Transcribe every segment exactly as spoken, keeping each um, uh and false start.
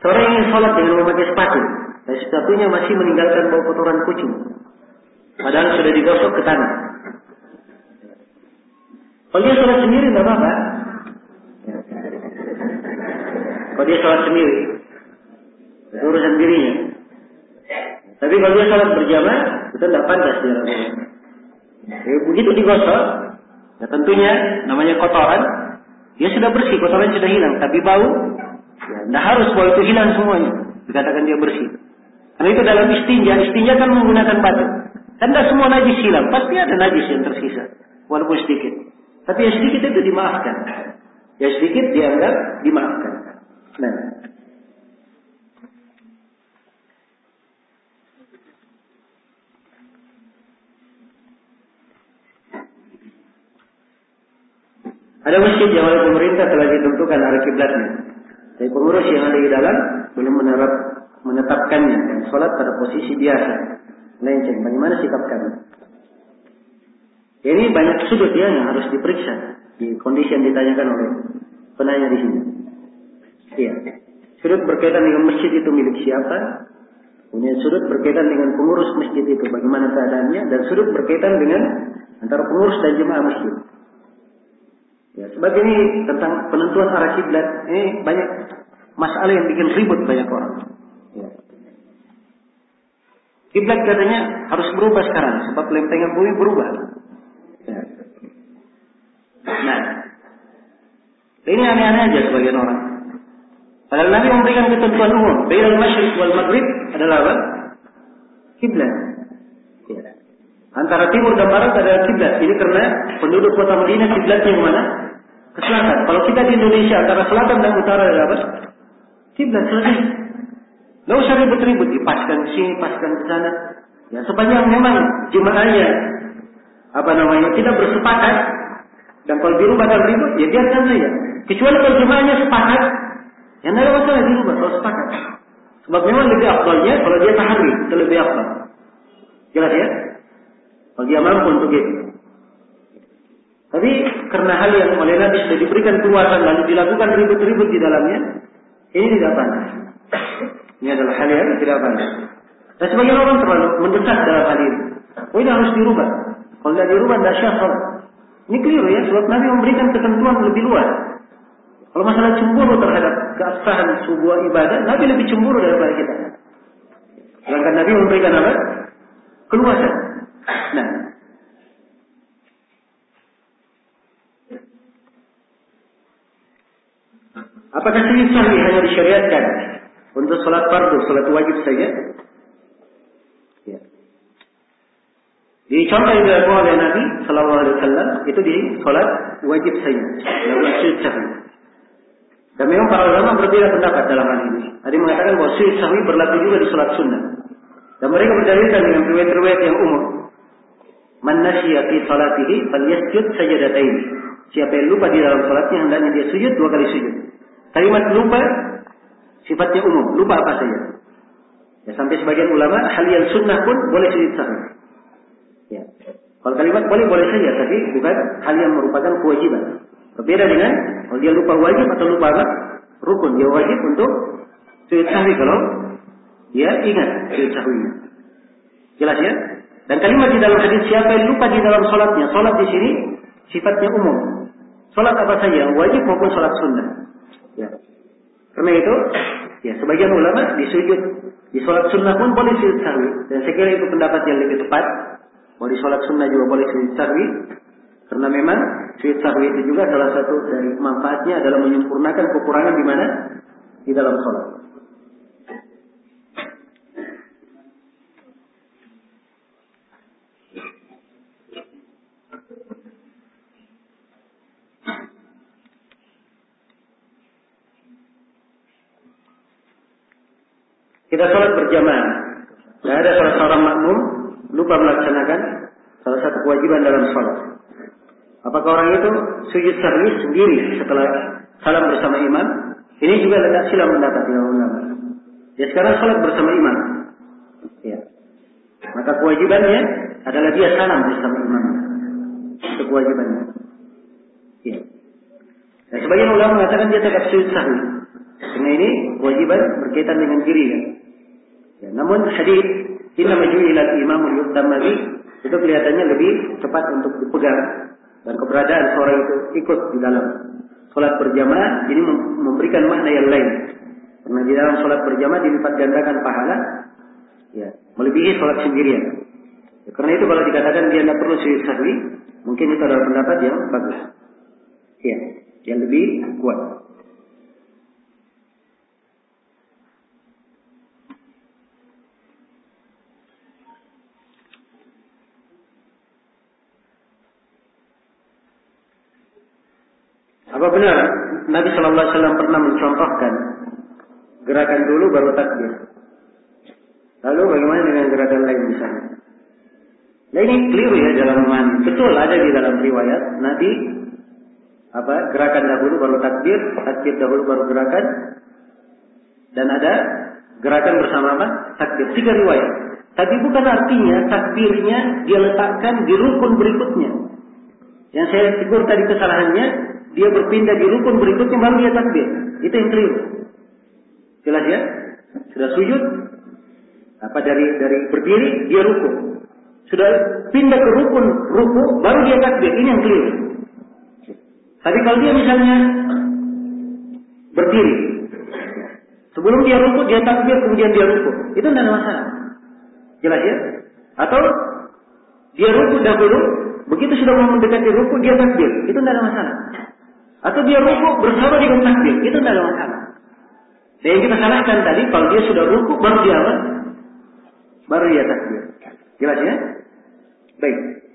Seorang yang sholat dengan memakai sepatu, dan sepatunya masih meninggalkan bau kotoran kucing, padahal sudah digosok ke tanah. Kalau dia sholat sendiri tidak apa-apa. Kalau dia sholat sendiri, itu urusan dirinya. Tapi kalau dia sholat berjamaah, itu tidak pantas dia lakukan. Jadi, begitu digosok, ya tentunya namanya kotoran, dia sudah bersih, kotoran sudah hilang. Tapi bau, ya tidak harus bau itu hilang semuanya. Dikatakan dia bersih. Karena itu dalam istinja, istinja kan menggunakan batu. Dan tidak semua najis hilang, pasti ada najis yang tersisa, walaupun sedikit. Tapi yang sedikit itu dimaafkan. Yang sedikit dianggap dimaafkan. Nah. Ada masjid yang oleh pemerintah telah ditentukan arah kiblatnya, tapi pengurus yang ada di dalam belum menerap, menetapkannya dan sholat pada posisi biasa, melenceng. Bagaimana sikap kami? Ini banyak sudut ya yang harus diperiksa di kondisi yang ditanyakan oleh penanya di sini. Iya. Sudut berkaitan dengan masjid itu milik siapa? Kemudian sudut berkaitan dengan pengurus masjid itu bagaimana keadaannya, dan sudut berkaitan dengan antara pengurus dan jemaah masjid. Ya, sebab ini tentang penentuan arah kiblat, ini banyak masalah yang bikin ribut banyak orang. Ya. Kiblat katanya harus berubah sekarang, sebab lempengan bumi berubah. Ya. Nah, ini aneh-aneh aja sebagian orang. Padahal Nabi memberikan ketentuan umum, bainal masyriq wal maghrib adalah apa? Kiblat. Ya. Antara timur dan barat adalah kiblat. Ini karena penduduk kota Madinah kiblatnya ke mana? Ke selatan. Kalau kita di Indonesia antara selatan dan utara adalah apa? Kiblat selesai. Tidak usah ribut-ribut, dipaskan ke sini, paskan ke sana. Ya, sepanjang memang jemaahnya apa namanya tidak bersepakat, dan kalau dirubah dan ribut, ya biarkan saja. Kecuali kalau jemaahnya sepakat, yang tidak ada masalah dirubah kalau sepakat. Sebab memang lebih afdalnya kalau dia tahari, itu lebih afdal. Jelas ya? Kalau dia mampu untuk itu. Tapi karena hal yang oleh Nabi sudah diberikan kekuatan lalu dilakukan ribut-ribut di dalamnya, ini tidak pantas. Ini adalah hal yang tidak pantas. Dan sebagian orang terlalu mendesak dalam hal ini. Oh, ini harus dirubah. Kalau tidak dirubah, tidak syah salat. Ini keliru ya, sebab Nabi memberikan ketentuan lebih luas. Kalau masalah cemburu terhadap keabsahan sebuah ibadah, Nabi lebih cemburu daripada kita. Sedangkan Nabi memberikan apa? Keluasan. Nah, apakah sujud sahwi hanya disyariatkan untuk sholat fardu, sholat wajib saja? Ya. Di contoh yang dilakukan oleh Nabi Sallallahu Alaihi Wasallam itu di sholat wajib saja, lakukan sujud sahwi. Dan memang para ulama berbeda pendapat dalam hal ini. Ada yang mengatakan bahwa sujud sahwi berlaku juga di sholat sunnah. Dan mereka berdalilkan dengan riwayat-riwayat yang umum. Man nasiya fi salatihi falyasjud sajadatain. Siapa yang lupa di dalam salatnya hendaknya dia sujud dua kali sujud. Kalimat lupa sifatnya umum, lupa apa saja. Ya, sampai sebagian ulama hal yang sunnah pun boleh sujud sahwi. Ya. Kalau kalimat boleh boleh saja, tapi bukan hal yang merupakan kewajiban. Berbeda dengan kalau dia lupa wajib atau lupa apa? Rukun. Dia wajib untuk sujud sahwi kalau dia ingat sujud sahwinya. Jelas ya? Dan kalimat di dalam hadis siapa yang lupa di dalam salatnya, salat di sini sifatnya umum. Salat apa saja, wajib maupun salat sunnah. Ya. Karena itu, ya sebagian ulama di sujud di salat sunnah pun boleh sujud sahwi. Dan saya kira itu pendapat yang lebih tepat. Bahwa di salat sunnah juga boleh sujud sahwi. Karena memang sujud sahwi itu juga salah satu dari manfaatnya adalah menyempurnakan kekurangan di mana? Di dalam salat. Kita sholat berjamaah. Tidak ada salah seorang makmum lupa melaksanakan salah satu kewajiban dalam sholat. Apakah orang itu sujud sahwi sendiri setelah salam bersama imam? Ini juga tidak silam pendapat dengan ulama. Ya sekarang sholat bersama imam. Ya. Maka kewajibannya adalah dia salam bersama imam. Itu kewajibannya. Ya. Nah, sebagian ulama mengatakan dia tetap sujud sahwi. Karena ini kewajiban berkaitan dengan diri kan. Ya, namun hadis inna maju'ilal imamu yu'tamma bi itu kelihatannya lebih cepat untuk dipegang dan keberadaan seorang itu ikut di dalam salat berjamaah ini memberikan makna yang lain. Karena di dalam salat berjamaah dilipat gandakan pahala ya, melebihi salat sendirian. Ya, karena itu kalau dikatakan dia tidak perlu sujud sahwi, mungkin itu adalah pendapat yang bagus. Ya, yang lebih kuat. Apa benar Nabi Shallallahu Alaihi Wasallam pernah mencontohkan gerakan dulu baru takbir? Lalu bagaimana dengan gerakan lain misalnya? Nah ini keliru ya dalam memahami. Betul ada di dalam riwayat Nabi apa gerakan dahulu baru takbir, takbir dahulu baru gerakan, dan ada gerakan bersama apa? Takbir. Tiga riwayat. Tapi bukan artinya takbirnya dia letakkan di rukun berikutnya. Yang saya tegur tadi kesalahannya, dia berpindah di rukun berikutnya baru dia takbir. Itu yang keliru. Jelas ya? Sudah sujud, apa dari dari berdiri dia rukun. Sudah pindah ke rukun ruku baru dia takbir. Ini yang keliru. Tapi kalau dia misalnya berdiri, sebelum dia ruku dia takbir kemudian dia ruku, itu tidak ada masalah. Jelas ya? Atau dia ruku dahulu, begitu sudah mau mendekati ruku dia takbir, itu tidak ada masalah. Atau dia ruku bersama dengan takbir, itu tidak ada masalah. Dan yang kita salahkan tadi, kalau dia sudah ruku baru dia apa? Baru dia takbir. Jelas ya? Baik.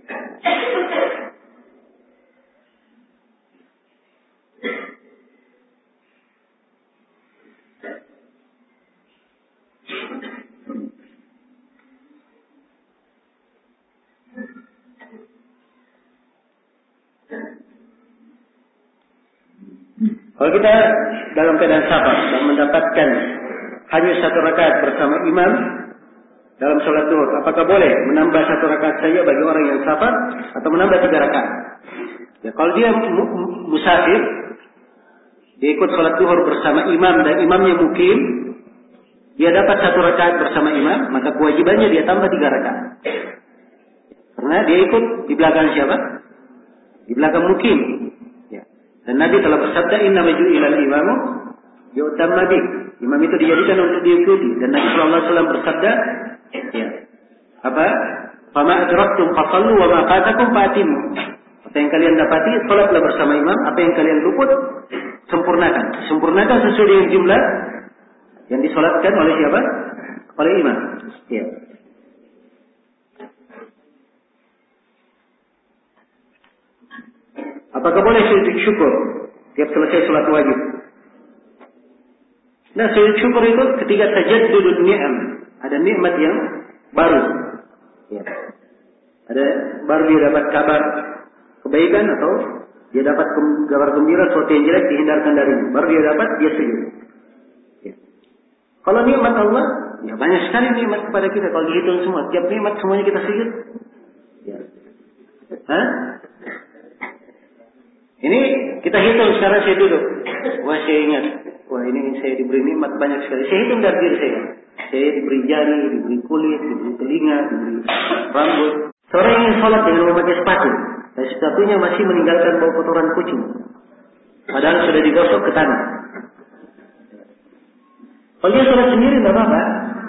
Kalau kita dalam keadaan sabar dan mendapatkan hanya satu rakaat bersama imam dalam sholat zuhur, apakah boleh menambah satu rakaat saja bagi orang yang sabar atau menambah tiga rakaat? Ya, kalau dia musafir, dia ikut sholat zuhur bersama imam dan imamnya mukim, dia dapat satu rakaat bersama imam, maka kewajibannya dia tambah tiga rakaat. Karena dia ikut di belakang siapa? Di belakang mukim. Dan Nabi telah bersabda, inna maju'ilal imamu yu'tamma bih. Imam itu dijadikan untuk diikuti. Dan Nabi Shallallahu Alaihi Wasallam bersabda, ya, apa? Fama adraktum fasallu wa ma fatakum fatimu. Apa yang kalian dapati, salatlah bersama imam. Apa yang kalian luput, sempurnakan. Sempurnakan sesuai dengan jumlah yang disolatkan oleh siapa? Oleh imam. Ya. Apakah boleh sujud syukur tiap selesai sholat wajib? Nah, sujud syukur itu ketika tajaddudun ni'am, ada nikmat yang baru. Ya. Ada baru dia dapat kabar kebaikan atau dia dapat kabar gembira, sesuatu yang jelek dihindarkan darinya. Baru dia dapat, dia sujud. Ya. Kalau nikmat Allah, ya banyak sekali nikmat kepada kita. Kalau dihitung semua, tiap nikmat semuanya kita sujud. Ya. Hah? Ini kita hitung sekarang saya duduk. Wah saya ingat. Wah ini saya diberi nikmat banyak sekali. Saya hitung dari diri saya. Saya diberi jari, diberi kulit, diberi telinga, diberi rambut. Seorang yang sholat dengan memakai sepatu. Dan sepatunya masih meninggalkan bau kotoran kucing. Padahal sudah digosok ke tanah. Kalau dia sholat sendiri tidak apa-apa.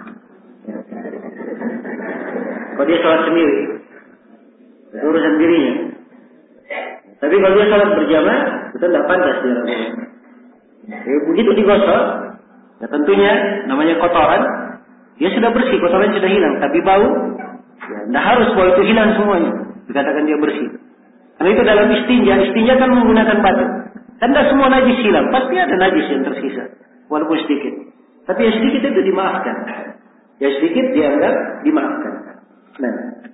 Kalau dia sholat sendiri, urusan dirinya. Tapi kalau dia sholat berjamaah, itu tidak pantas dia lakukan. Ya, begitu digosok, ya tentunya namanya kotoran, dia sudah bersih, kotoran sudah hilang. Tapi bau, ya tidak harus bau itu hilang semuanya. Dikatakan dia bersih. Karena itu dalam istinja, istinja kan menggunakan batu. Dan tidak semua najis hilang, pasti ada najis yang tersisa, walaupun sedikit. Tapi yang sedikit itu dimaafkan. Yang sedikit dianggap dimaafkan. Nah.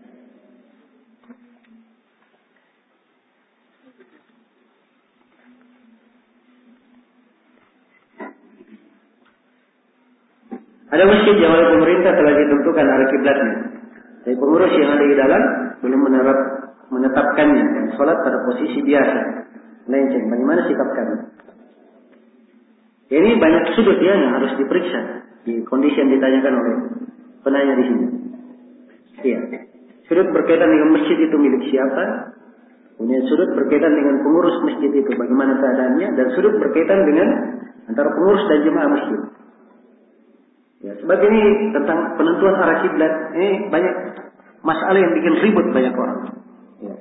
Ada masjid yang oleh pemerintah telah ditentukan arah kiblatnya. Tapi pengurus yang ada di dalam belum menerap, menetapkannya dan sholat pada posisi biasa. Melenceng. Bagaimana sikap kami? Ini banyak sudut ya yang harus diperiksa di kondisi yang ditanyakan oleh penanya di sini. Iya. Sudut berkaitan dengan masjid itu milik siapa? Kemudian sudut berkaitan dengan pengurus masjid itu bagaimana keadaannya, dan sudut berkaitan dengan antara pengurus dan jemaah masjid. Ya, sebab ini tentang penentuan arah kiblat, ini banyak masalah yang bikin ribut banyak orang. Ya.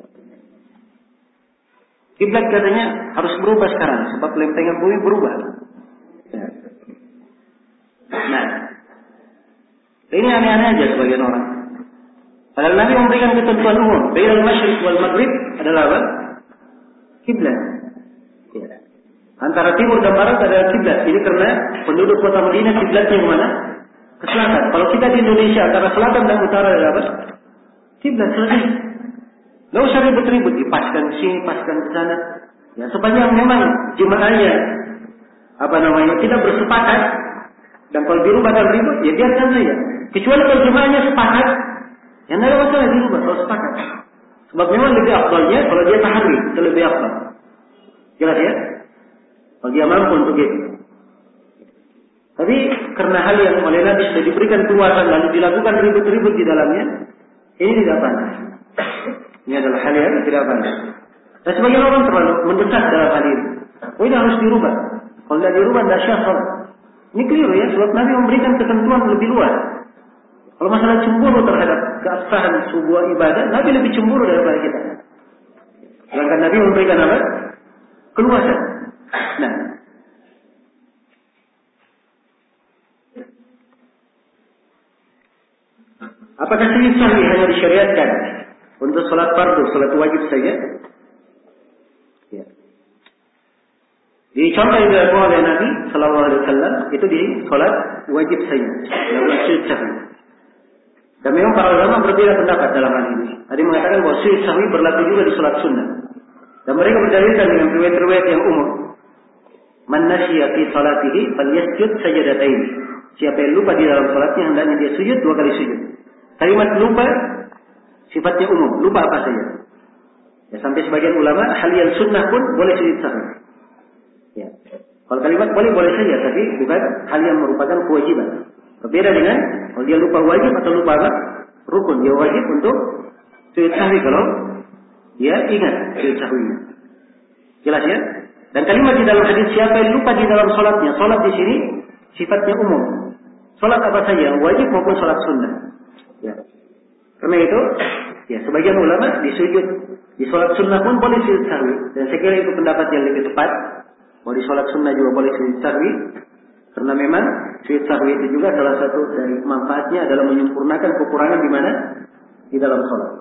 Kiblat katanya harus berubah sekarang sebab lempengan bumi berubah. Ya. Nah, ini aneh-aneh aja sebagian orang. Padahal Nabi memberikan ketentuan umum. Bainal masyriq wal maghrib adalah apa? Kiblat. Ya. Antara timur dan barat adalah kiblat. Ini karena penduduk kota Madinah kiblatnya ke mana? Ke selatan. Kalau kita di Indonesia antara selatan dan utara adalah apa? Kiblat selesai. Nggak usah ribut-ribut, dipaskan ke sini, paskan ke sana. Ya, sepanjang memang jemaahnya apa namanya tidak bersepakat, dan kalau dirubah dan ribut, ya biarkan saja. Kecuali kalau jemaahnya sepakat, yang tidak ada masalah dirubah kalau sepakat. Sebab memang lebih afdalnya kalau dia tahari, itu lebih afdal. Jelas ya? Kalau dia mampu untuk itu. Tapi karena hal yang oleh Nabi sudah diberikan kekuatan lalu dilakukan ribut-ribut di dalamnya, ini tidak pantas. Ini adalah hal yang tidak pantas. Dan sebagian orang terlalu mendesak dalam hal ini. Oh, ini harus dirubah. Kalau tidak dirubah, tidak syah sholat. Ini keliru ya, sebab Nabi memberikan ketentuan lebih luas. Kalau masalah cemburu terhadap keabsahan sebuah ibadah, Nabi lebih cemburu daripada kita. Sedangkan Nabi memberikan apa? Keluasan. Nah, apakah sujud sahwi hanya disyariatkan untuk sholat fardu, sholat wajib saja? Ya. Di contoh yang dilakukan oleh Nabi Sallallahu Alaihi Wasallam itu di sholat wajib saja, lalu sujud sahwi. Dan memang para ulama berbeda pendapat dalam hal ini. Ada yang mengatakan bahwa sujud sahwi berlaku juga di sholat sunnah. Dan mereka berdalilkan dengan riwayat-riwayat yang umum. Man nasiya fi salatihi falyasjud sajadatain. Siapa yang lupa di dalam salatnya hendaknya dia sujud dua kali sujud. Kalimat lupa sifatnya umum, lupa apa saja. Ya, sampai sebagian ulama hal yang sunnah pun boleh sujud sahwi. Ya. Kalau kalimat boleh boleh saja, tapi bukan hal yang merupakan kewajiban. Berbeda dengan kalau dia lupa wajib atau lupa apa? Rukun. Dia wajib untuk sujud sahwi kalau dia ingat sujud sahwinya. Jelas ya? Dan kalimat di dalam hadis siapa yang lupa di dalam salatnya, salat di sini sifatnya umum. Salat apa saja, wajib maupun salat sunnah. Ya. Karena itu, ya sebagian ulama di sujud di salat sunnah pun boleh sujud sahwi. Dan saya kira itu pendapat yang lebih tepat. Bahwa di salat sunnah juga boleh sujud sahwi. Karena memang sujud sahwi itu juga salah satu dari manfaatnya adalah menyempurnakan kekurangan di mana? Di dalam salat.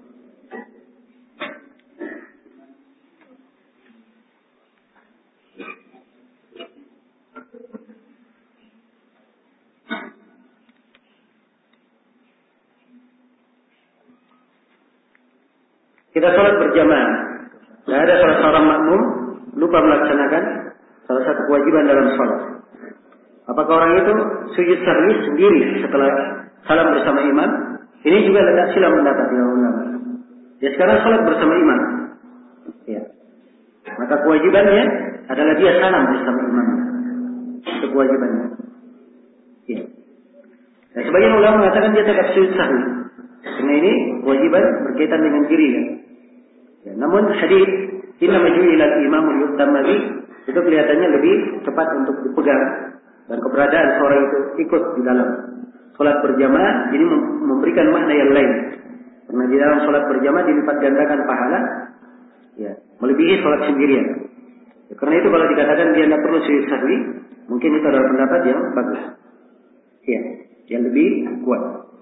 Kita sholat berjamaah. Tidak ada salah seorang makmum lupa melaksanakan salah satu kewajiban dalam sholat. Apakah orang itu sujud sahwi sendiri setelah salam bersama imam? Ini juga letak silam pendapat di ulama. Ya sekarang sholat bersama imam. Ya. Maka kewajibannya adalah dia salam bersama imam. Itu kewajibannya. Ya. Dan sebagian ulama mengatakan dia tetap sujud sahwi. Karena ini kewajiban berkaitan dengan diri ya. Ya, namun hadis inna maju'ila al-imam yu'tamma bi itu kelihatannya lebih tepat untuk dipegang, dan keberadaan seorang itu ikut di dalam salat berjamaah ini memberikan makna yang lain. Karena di dalam salat berjamaah dilipat gandakan pahala ya, melebihi salat sendirian. Ya, karena itu kalau dikatakan dia tidak perlu sujud sahwi, mungkin itu adalah pendapat yang bagus. Ya, yang lebih kuat.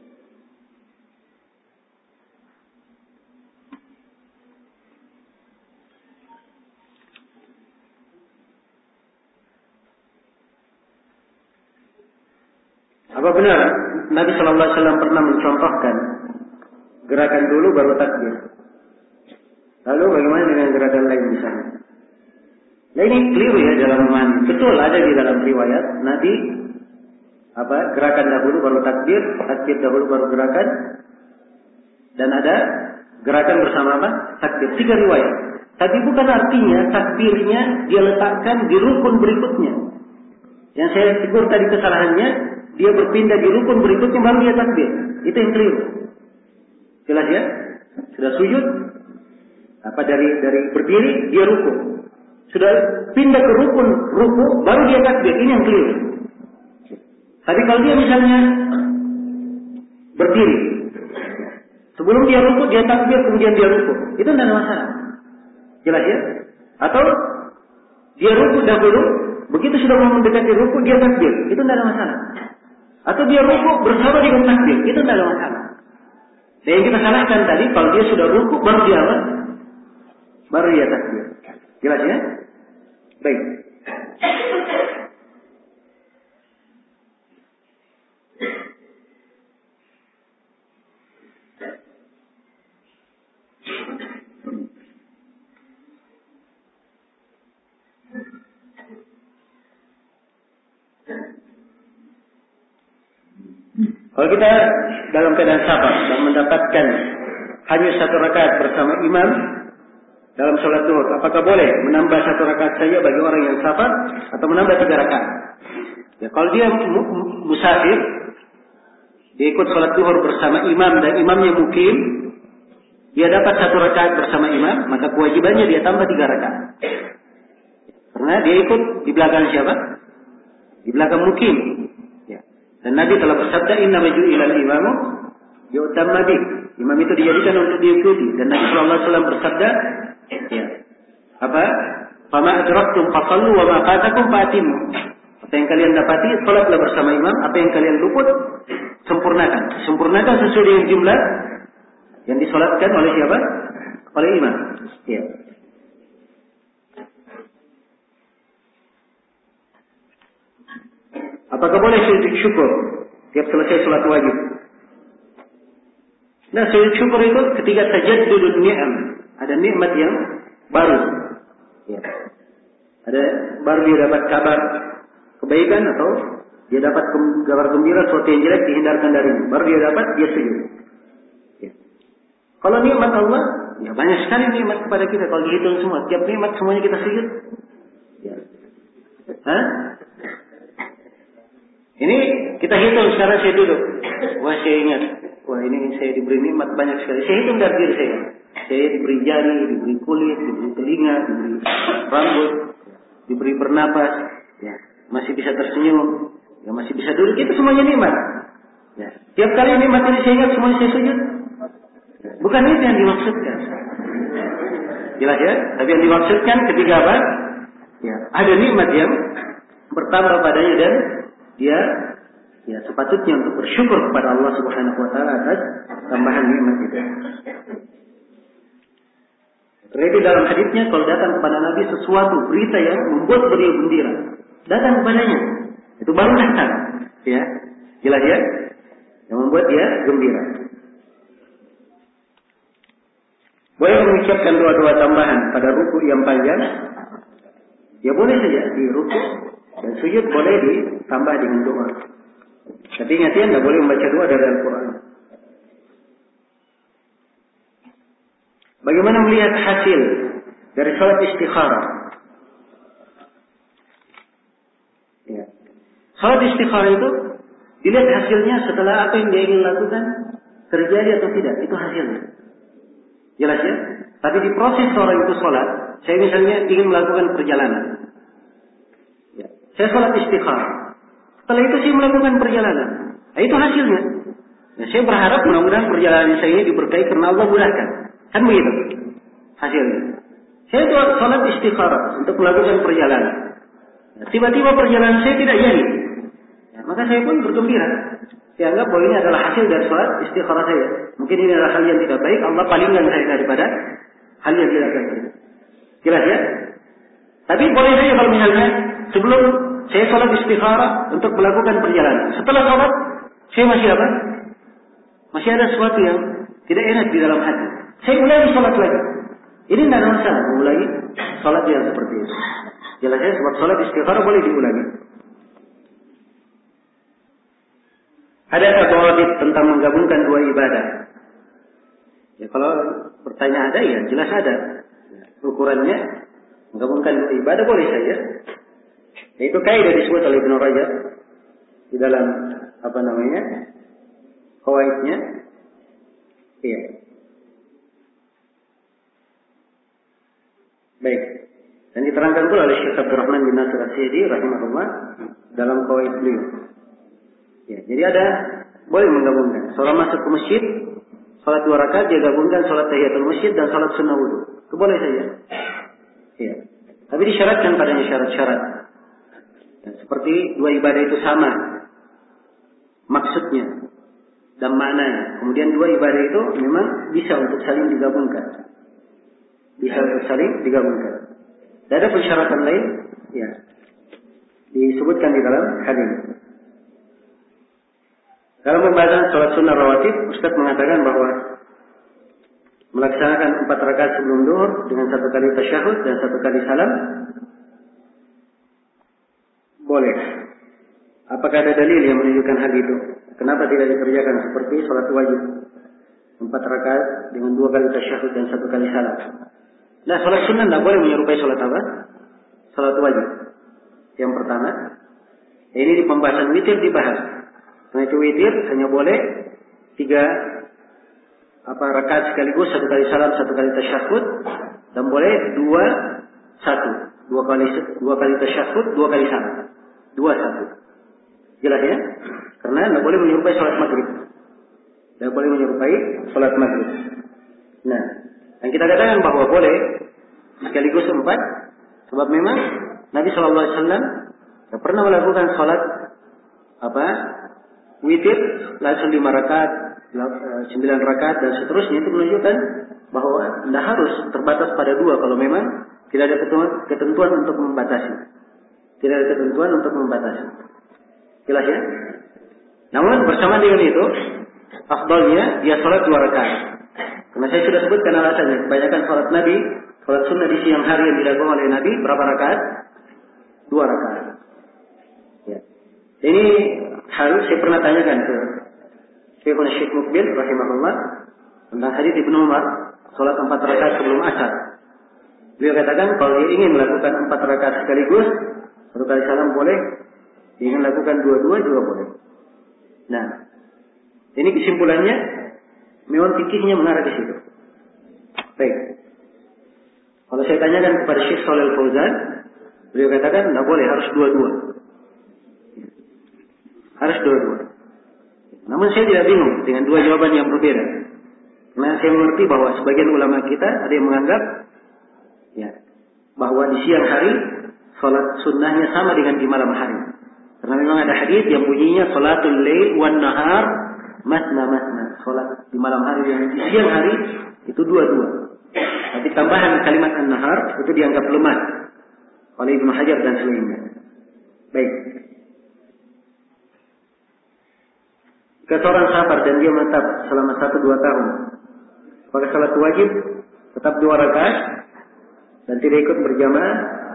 Apa benar Nabi Shallallahu Alaihi Wasallam pernah mencontohkan gerakan dulu baru takbir? Lalu bagaimana dengan gerakan lain di sana? Nah ini keliru ya dalam memahami. Betul ada di dalam riwayat Nabi apa gerakan dahulu baru takbir, takbir dahulu baru gerakan, dan ada gerakan bersama apa? Takbir. Tiga riwayat. Tapi bukan artinya takbirnya dia letakkan di rukun berikutnya. Yang saya tegur tadi kesalahannya, dia berpindah di rukun berikutnya baru dia takbir. Itu yang keliru. Jelas ya? Sudah sujud, apa dari dari berdiri dia rukun. Sudah pindah ke rukun ruku baru dia takbir. Ini yang keliru. Tapi kalau dia misalnya berdiri, sebelum dia ruku dia takbir kemudian dia ruku, itu tidak ada masalah. Jelas ya? Atau dia ruku dahulu, begitu sudah mau mendekati ruku dia takbir, itu tidak ada masalah. Atau dia ruku bersama dengan takbir, itu tidak ada masalah. Dan yang kita salahkan tadi, kalau dia sudah ruku baru dia apa? Baru dia takbir. Jelas ya? Baik. Kalau kita dalam keadaan sabar dan mendapatkan hanya satu rakaat bersama imam dalam sholat zuhur, apakah boleh menambah satu rakaat saja bagi orang yang sabar atau menambah tiga rakaat? Ya, kalau dia musafir, dia ikut sholat zuhur bersama imam dan imamnya mukim, dia dapat satu rakaat bersama imam, maka kewajibannya dia tambah tiga rakaat. Karena dia ikut di belakang siapa? Di belakang mukim. Dan Nabi telah bersabda, Inna maju'ila al-imamu yu'tamma bih. Imam itu dijadikan untuk diikuti. Dan Nabi sallallahu alaihi wasallam bersabda, ya, apa? Fama adraktum fasallu wa ma fatakum fa'timu. Apa yang kalian dapati, salatlah bersama imam. Apa yang kalian luput, sempurnakan. Sempurnakan sesuai dengan jumlah yang disolatkan oleh siapa? Oleh imam. Ya. Apakah boleh sujud syukur tiap selesai sholat wajib? Nah, sujud syukur itu ketika tajaddudun ni'am, ada nikmat yang baru. Ya. Ada baru dia dapat kabar kebaikan atau dia dapat kabar gembira sesuatu yang jelek dihindarkan darinya. Baru dia dapat dia sujud. Ya. Kalau nikmat Allah, ya banyak sekali nikmat kepada kita. Kalau dihitung semua, tiap nikmat semuanya kita sujud. Ya. Hah? Ini kita hitung sekarang saya duduk. Wah saya ingat. Wah ini saya diberi nikmat banyak sekali. Saya hitung dari diri saya. Saya diberi jari, diberi kulit, diberi telinga, diberi rambut, diberi bernapas. Ya, masih bisa tersenyum. Ya, masih bisa duduk. Itu semuanya nikmat. Ya. Tiap kali nikmat ini saya ingat semuanya saya sujud. Bukan itu yang dimaksudkan. Jelas ya? Tapi yang dimaksudkan ketika apa? Ya, ada nikmat yang bertambah padanya dan dia ya sepatutnya untuk bersyukur kepada Allah Subhanahu wa taala atas tambahan nikmat itu. Terlebih dalam hadisnya kalau datang kepada Nabi sesuatu berita yang membuat beliau gembira, datang kepadanya. Itu baru datang, ya. Jelas ya? Yang membuat dia gembira. Boleh mengucapkan doa-doa tambahan pada ruku yang panjang? Ya boleh saja di ruku dan sujud boleh ditambah dengan doa. Tapi ingat ya, tidak boleh membaca doa dari Al-Quran. Bagaimana melihat hasil dari salat istikharah? Ya. Salat istikharah itu dilihat hasilnya setelah apa yang dia ingin lakukan terjadi atau tidak. Itu hasilnya. Jelas ya? Tapi di proses orang itu salat, saya misalnya ingin melakukan perjalanan. Ya. Saya salat istikharah. Setelah itu saya melakukan perjalanan. Nah, itu hasilnya. Ya, saya berharap mudah-mudahan perjalanan saya ini diberkahi karena Allah mudahkan. Kan begitu hasilnya. Saya itu salat istikharah untuk melakukan perjalanan. Nah, tiba-tiba perjalanan saya tidak jadi. Ya, maka saya pun bergembira. Saya anggap bahwa ini adalah hasil dari salat istikharah saya. Mungkin ini adalah hal yang tidak baik. Allah palingkan saya daripada hal yang tidak baik. Jelas ya? Tapi boleh saja kalau misalnya sebelum saya salat istikharah untuk melakukan perjalanan. Setelah salat, saya masih apa? Masih ada sesuatu yang tidak enak di dalam hati. Saya ulangi salat lagi. Ini tidak ada masalah mengulangi salat yang seperti itu. Jelas ya, sebab salat istikharah boleh diulangi. Adakah dawabit tentang menggabungkan dua ibadah? Ya kalau bertanya ada, ya jelas ada. Ukurannya menggabungkan dua ibadah boleh saja. Itu kaidah disebut oleh Ibnu Rajab di dalam apa namanya? Qawaidnya. Iya. Baik. Dan diterangkan pula oleh Syekh Abdurrahman bin Nasir As-Sa'di rahimahullah dalam qawaid beliau. Ya, jadi ada boleh menggabungkan. Salat masuk ke masjid, salat dua rakaat dia gabungkan salat tahiyatul masjid dan salat sunnah wudu. Itu boleh saja. Iya. Tapi disyaratkan padanya syarat-syarat. Dan seperti dua ibadah itu sama maksudnya dan maknanya. Kemudian dua ibadah itu memang bisa untuk saling digabungkan. Bisa untuk saling digabungkan. Dan ada persyaratan lain, ya, disebutkan di dalam hadis. Dalam pembahasan sholat sunnah rawatib, Ustaz mengatakan bahwa melaksanakan empat rakaat sebelum zuhur dengan satu kali tasyahud dan satu kali salam boleh. Apakah ada dalil yang menunjukkan hal itu? Kenapa tidak dikerjakan seperti sholat wajib? Empat rakaat dengan dua kali tasyahud dan satu kali salam. Nah, sholat sunnah tidak boleh menyerupai sholat apa? Sholat wajib. Yang pertama, ini di pembahasan witir dibahas. Karena itu witir hanya boleh tiga apa rakaat sekaligus, satu kali salam, satu kali tasyahud, dan boleh dua satu, dua kali dua kali tasyahud, dua kali salam, dua satu. Jelas ya? Karena tidak boleh menyerupai sholat maghrib, tidak boleh menyerupai sholat maghrib. Nah, yang kita katakan bahwa boleh sekaligus empat, sebab memang Nabi Shallallahu Alaihi Wasallam pernah melakukan sholat apa witir langsung lima rakaat, sembilan rakaat dan seterusnya. Itu menunjukkan bahwa tidak harus terbatas pada dua kalau memang tidak ada ketentuan, ketentuan untuk membatasi. Tidak ada ketentuan untuk membatasi. Jelas ya? Namun bersama dengan itu, afdalnya dia sholat dua rakaat. Karena saya sudah sebutkan alasannya. Kebanyakan sholat Nabi, sholat sunnah di siang hari yang dilakukan oleh Nabi berapa rakaat? Dua rakaat. Ya. Ini hal saya pernah tanyakan ke Syekhuna Syekh Mukbil rahimahullah tentang hadits Ibnu Umar, sholat empat rakaat sebelum asar. Beliau katakan kalau dia ingin melakukan empat rakaat sekaligus, satu kali salam boleh, dia ingin lakukan dua-dua juga boleh. Nah, ini kesimpulannya memang fikihnya mengarah ke situ. Baik. Kalau saya tanyakan kepada Syekh Shalal Fauzan, beliau katakan tidak boleh, harus dua-dua. Harus dua-dua. Namun saya tidak bingung dengan dua jawaban yang berbeda. Karena saya mengerti bahwa sebagian ulama kita ada yang menganggap ya, bahwa di siang hari salat sunnahnya sama dengan di malam hari. Karena memang ada hadis yang bunyinya salatul lail wan nahar masna masna. Salat di malam hari dan di siang hari itu dua-dua. Tapi tambahan kalimat an-nahar itu dianggap lemah oleh Ibnu Hajar dan selainnya. Baik. Jika seorang safar dan dia menetap selama satu dua tahun, maka salat wajib tetap dua rakaat dan tidak ikut berjamaah.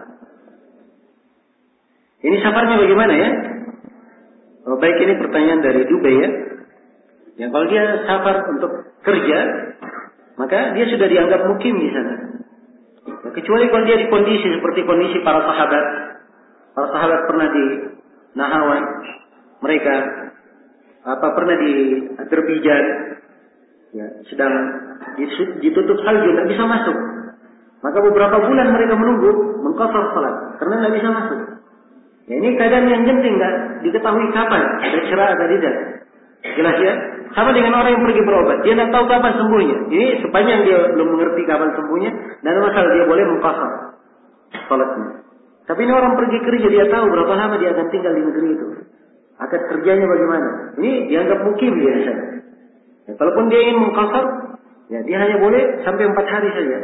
Ini safarnya bagaimana ya? Oh, baik, ini pertanyaan dari Dubai ya. Ya, kalau dia safar untuk kerja, maka dia sudah dianggap mukim di sana. Ya, kecuali kalau dia di kondisi seperti kondisi para sahabat. Para sahabat pernah di Nahawan, mereka apa pernah di Azerbaijan, ya, sedang ditutup salju, tidak bisa masuk. Maka beberapa bulan mereka menunggu mengqashar salat karena tidak bisa masuk. Ya, ini keadaan yang genting, tidak diketahui kapan ada cerah atau tidak. Jelas ya? Sama dengan orang yang pergi berobat, dia tidak tahu kapan sembuhnya. Ini sepanjang dia belum mengerti kapan sembuhnya, dan ada masalah dia boleh mengqashar salatnya. Tapi ini orang pergi kerja, dia tahu berapa lama dia akan tinggal di negeri itu. Akad kerjanya bagaimana? Ini dianggap mukim dia di sana. Ya, kalaupun dia ingin mengqashar, ya dia hanya boleh sampai empat hari saja.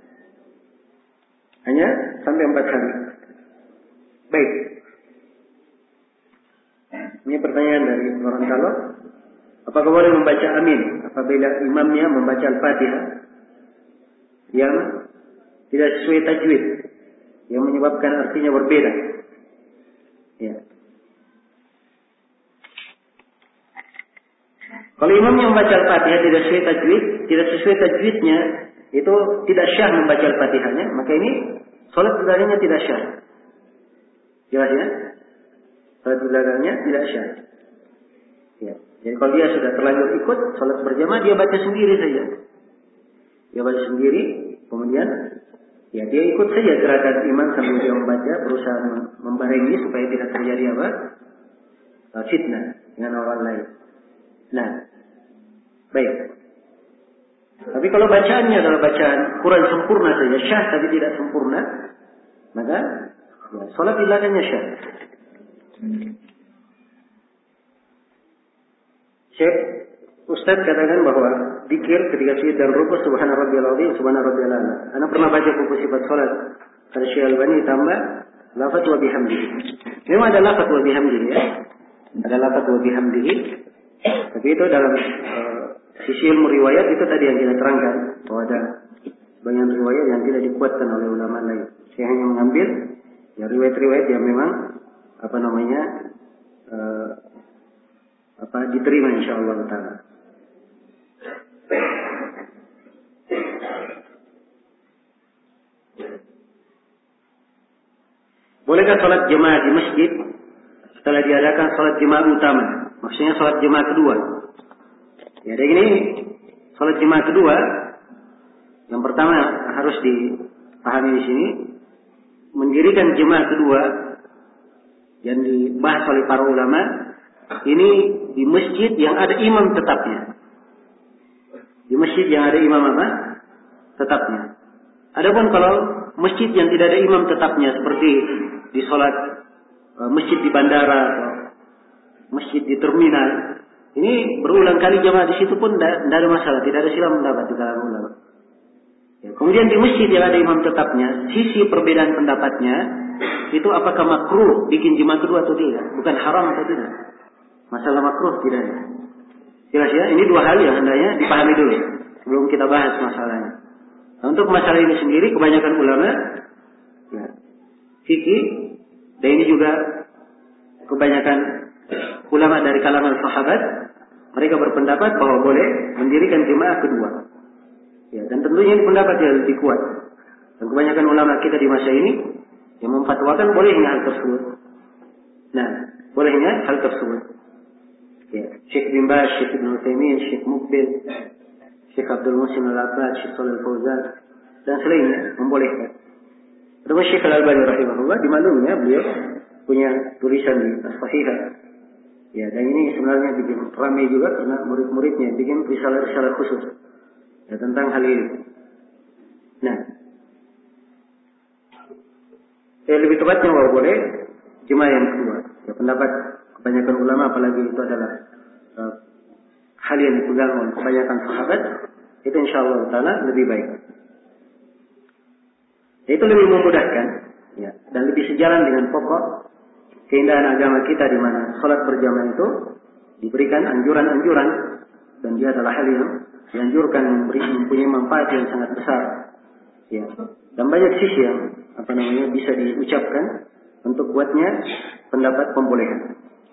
Hanya sampai empat hari. Baik. Ini pertanyaan dari orang Kalor. Apakah boleh membaca amin apabila imamnya membaca Al-Fatihah yang tidak sesuai tajwid, yang menyebabkan artinya berbeda? Ya. Kalau imamnya membaca Al-Fatihah tidak sesuai tajwid, tidak sesuai tajwidnya, itu tidak syah membaca Al-Fatihahnya, maka ini salat sebenarnya tidak syah. Jelas ya? Salat di belakangnya tidak syah. Ya. Jadi kalau dia sudah terlanjur ikut salat berjamaah, dia baca sendiri saja. Dia baca sendiri, kemudian ya dia ikut saja gerakan imam sambil dia membaca, berusaha membarengi supaya tidak terjadi apa? Fitnah dengan orang lain. Nah, baik. Tapi kalau bacaannya adalah bacaan kurang sempurna saja, syah tapi tidak sempurna, maka ya, salat di belakangnya syah. Syekh Ustaz katakan bahwa zikir ketika sujud dan rukuk subhana rabbiyal azim, subhana rabbiyal a'la. Ana pernah baca buku sifat salat dari Syekh Albani tambah lafaz wa bihamdihi. Memang ada lafaz wa bihamdihi ya. Ada lafaz wa bihamdihi. Tapi itu dalam uh, sisi ilmu riwayat itu tadi yang kita terangkan bahwa ada banyak riwayat yang tidak dikuatkan oleh ulama lain. Saya hanya mengambil ya riwayat-riwayat yang memang apa namanya uh, apa diterima insyaallah taala. Bolehkah salat jemaah di masjid setelah diadakan salat jemaah utama? Maksudnya salat jemaah kedua. Ya, ada ini salat jemaah kedua. Yang pertama harus dipahami di sini, mendirikan jemaah kedua yang dibahas oleh para ulama ini di masjid yang ada imam tetapnya. Di masjid yang ada imam apa? Tetapnya. Adapun kalau masjid yang tidak ada imam tetapnya seperti di salat uh, masjid di bandara atau masjid di terminal, ini berulang kali jamaah di situ pun tidak ada masalah, tidak ada silang pendapat di kalangan ulama. Ya, kemudian di masjid yang ada imam tetapnya, sisi perbedaan pendapatnya itu apakah makruh bikin jemaah kedua atau tidak, bukan haram atau tidak. Masalah makruh tidak ada. Jelas ya, ini dua hal yang hendaknya dipahami dulu sebelum kita bahas masalahnya. Nah, untuk masalah ini sendiri kebanyakan ulama ya, fikih dan ini juga kebanyakan ulama dari kalangan sahabat mereka berpendapat bahwa boleh mendirikan jemaah kedua. Ya, dan tentunya ini pendapat yang lebih kuat. Dan kebanyakan ulama kita di masa ini yang memfatwakan bolehnya hal tersebut. Nah, bolehnya hal tersebut. Ya, Syekh bin Baz, Syekh Ibn Utsaimin, Syekh Muqbil, Syekh Abdul Muhsin Al-Abbad, Syekh Shalih Al-Fauzan dan selainnya membolehkan. Terus Syekh Al-Albani rahimahullah dimaklumi ya, beliau punya tulisan di As-Sahihah. Ya, dan ini sebenarnya bikin ramai juga karena murid-muridnya bikin risalah-risalah khusus ya, tentang hal ini. Nah, ya, lebih tepatnya bahwa boleh jemaah yang kedua. Ya, pendapat kebanyakan ulama apalagi itu adalah uh, hal yang dipegang oleh kebanyakan sahabat, itu insyaallah taala lebih baik. Itu lebih memudahkan ya, dan lebih sejalan dengan pokok keindahan agama kita di mana salat berjamaah itu diberikan anjuran-anjuran dan dia adalah hal yang dianjurkan, memberi mempunyai manfaat yang sangat besar. Ya, dan banyak sisi yang apa namanya bisa diucapkan untuk buatnya pendapat pembolehan.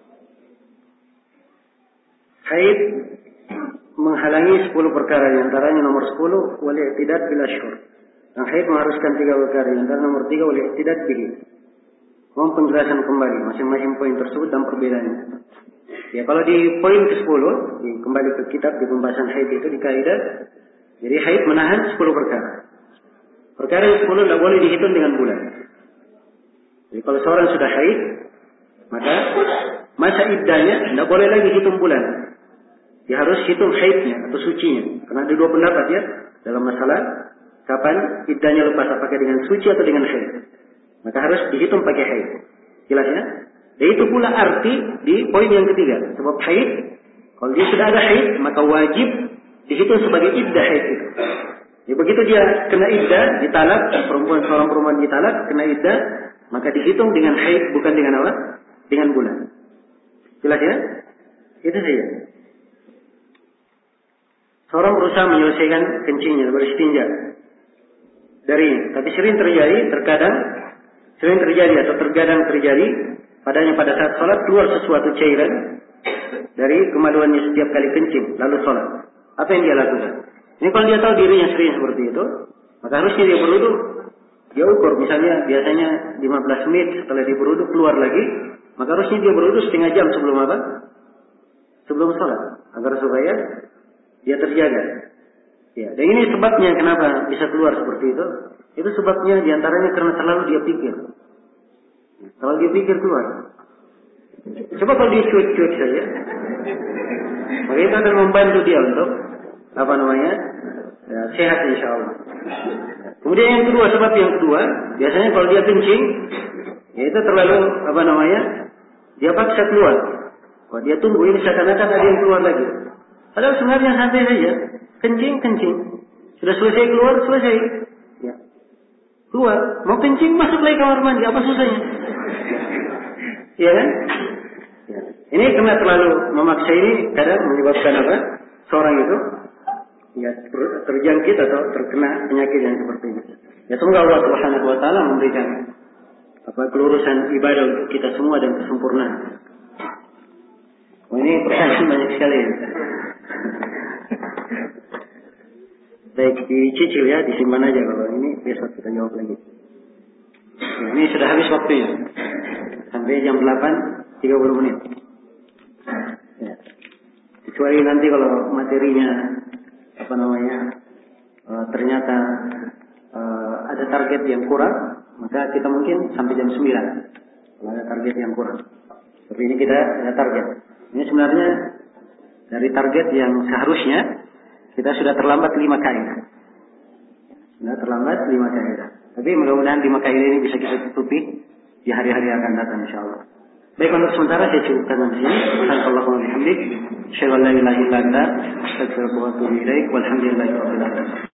Haid menghalangi sepuluh perkara, di antaranya nomor sepuluh wal i'tidad bil ashhur. Yang haid mengharuskan tiga perkara, di antara nomor tiga wal i'tidad bihi. Mohon penjelasan kembali masing-masing poin tersebut dan perbedaannya. Ya, kalau di poin ke sepuluh, kembali ke kitab di pembahasan haid itu di kaidah. Jadi haid menahan sepuluh perkara. Perkara yang sepuluh tidak boleh dihitung dengan bulan. Jadi kalau seorang sudah haid, maka masa iddahnya tidak boleh lagi hitung bulan. Dia harus hitung haidnya atau sucinya. Karena ada dua pendapat ya dalam masalah kapan iddahnya lepas, apakah dengan suci atau dengan haid. Maka harus dihitung pakai haid. Jelas ya? Dan itu pula arti di poin yang ketiga. Sebab haid, kalau dia sudah ada haid, maka wajib dihitung sebagai iddah haid itu. Ya, begitu dia kena iddah, ditalak, perempuan seorang perempuan ditalak, kena iddah, maka dihitung dengan haid, bukan dengan apa? Dengan bulan. Jelas ya? Itu saja. Seorang berusaha menyelesaikan kencingnya, beristinja dari, tapi sering terjadi, terkadang sering terjadi atau terkadang terjadi padanya pada saat sholat keluar sesuatu cairan dari kemaluannya setiap kali kencing lalu sholat. Apa yang dia lakukan? Ini kalau dia tahu dirinya sering seperti itu, maka harusnya dia berwudu dia ukur misalnya biasanya lima belas menit setelah dia berwudu keluar lagi, maka harusnya dia berwudu setengah jam sebelum apa? Sebelum sholat, agar supaya dia terjaga. Ya, dan ini sebabnya kenapa bisa keluar seperti itu. Itu sebabnya diantaranya karena terlalu dia pikir. Terlalu dia pikir keluar. Coba kalau dia cuek-cuek saja, maka itu akan membantu dia untuk apa namanya ya, sehat insya Allah. Kemudian yang kedua, sebab yang kedua, biasanya kalau dia kencing, ya itu terlalu apa namanya, dia paksa keluar. Kalau dia tunggu ini seakan-akan ada yang keluar lagi. Padahal sebenarnya santai saja, kencing kencing, sudah selesai keluar selesai, ya. Keluar, mau kencing masuk lagi kamar mandi, apa susahnya? Iya kan? Ya. Ini karena terlalu memaksa ini kadang menyebabkan apa? Seorang itu ya terjangkit atau terkena penyakit yang seperti ini. Ya semoga Allah Subhanahu wa taala memberikan apa kelurusan ibadah untuk kita semua dan kesempurnaan. Oh, ini pertanyaan banyak sekali. Baik, dicicil ya, disimpan aja kalau ini besok kita jawab lagi. Ya, ini sudah habis waktunya. Sampai jam delapan tiga puluh menit. Ya. Kecuali nanti kalau materinya apa namanya uh, ternyata uh, ada target yang kurang, maka kita mungkin sampai jam sembilan kalau ada target yang kurang. Tapi ini kita ada target. Ini sebenarnya dari target yang seharusnya kita sudah terlambat lima kaidah. Sudah terlambat lima kaidah. Tapi mudah-mudahan lima kaidah ini bisa kita tutupi di hari-hari yang akan datang insyaallah. Baik, untuk sementara saya cukupkan di sini. Subhanallah wa bihamdik, asyhadu an la ilaha illa anta, astaghfiruka wa atubu ilaik. Walhamdulillahirabbil alamin.